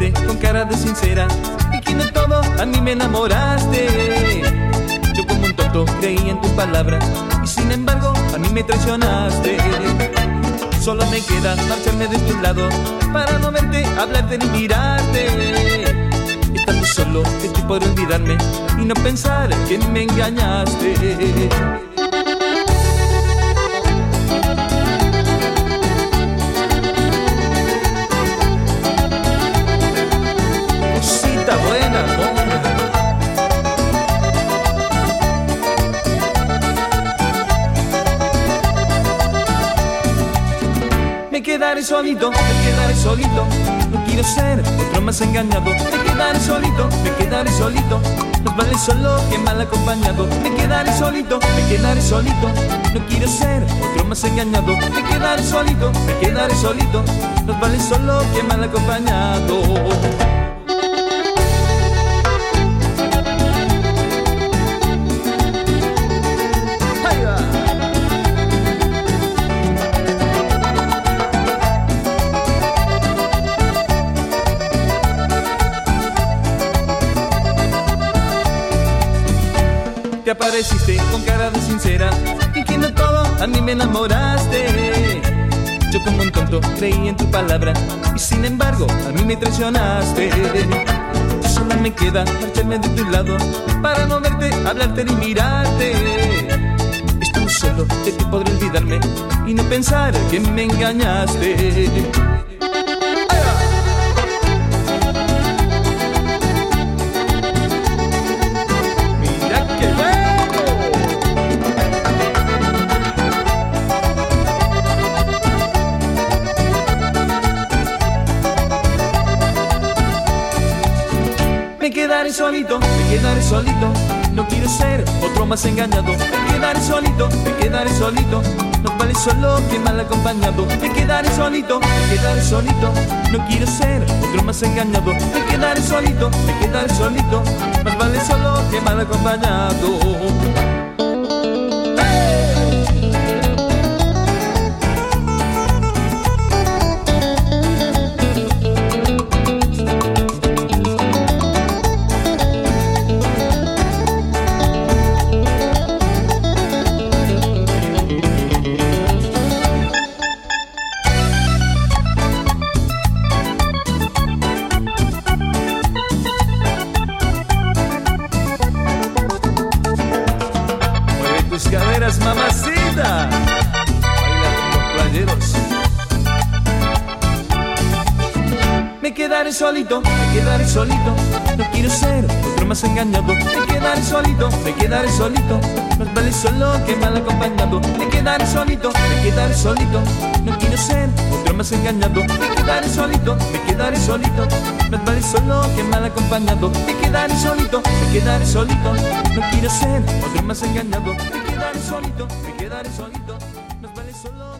apareciste con cara de sincera, fingiendo todo, a mí me enamoraste. Yo como un tonto creí en tus palabras y sin embargo a mí me traicionaste. Solo me queda marcharme de tu lado para no verte, hablarte ni mirarte. Estando solo estoy por olvidarme y no pensar que me engañaste. Cosita buena, amor. Me quedaré solito, no quiero ser otro más engañado. Me quedaré solito, nos vale solo que mal acompañado. Me quedaré solito, no quiero ser otro más engañado. Me quedaré solito, nos vale solo que mal acompañado. Te apareciste con cara de sincera, fingiendo todo, a mí me enamoraste. Yo como un tonto creí en tu palabra y sin embargo a mí me traicionaste. Solo me queda marcharme de tu lado para no verte, hablarte ni mirarte. Estoy solo de ti podré olvidarme y no pensar que me engañaste. Me quedaré solito, no quiero ser otro más engañado. Me quedaré solito, nos vale solo que mal acompañado. Me quedaré solito, no quiero ser otro más engañado. Me quedaré solito, más vale solo que mal acompañado. Tus caderas, mamacita, baila con los playeros. Me quedaré solito, no quiero ser otro más engañado. Me quedaré solito, más vale solo que mal acompañado. Me quedaré solito, no quiero ser otro más engañado. Me quedaré solito, más vale solo que mal acompañado. Me quedaré solito, no quiero ser otro más engañado. Me quedaré solito, más vale solo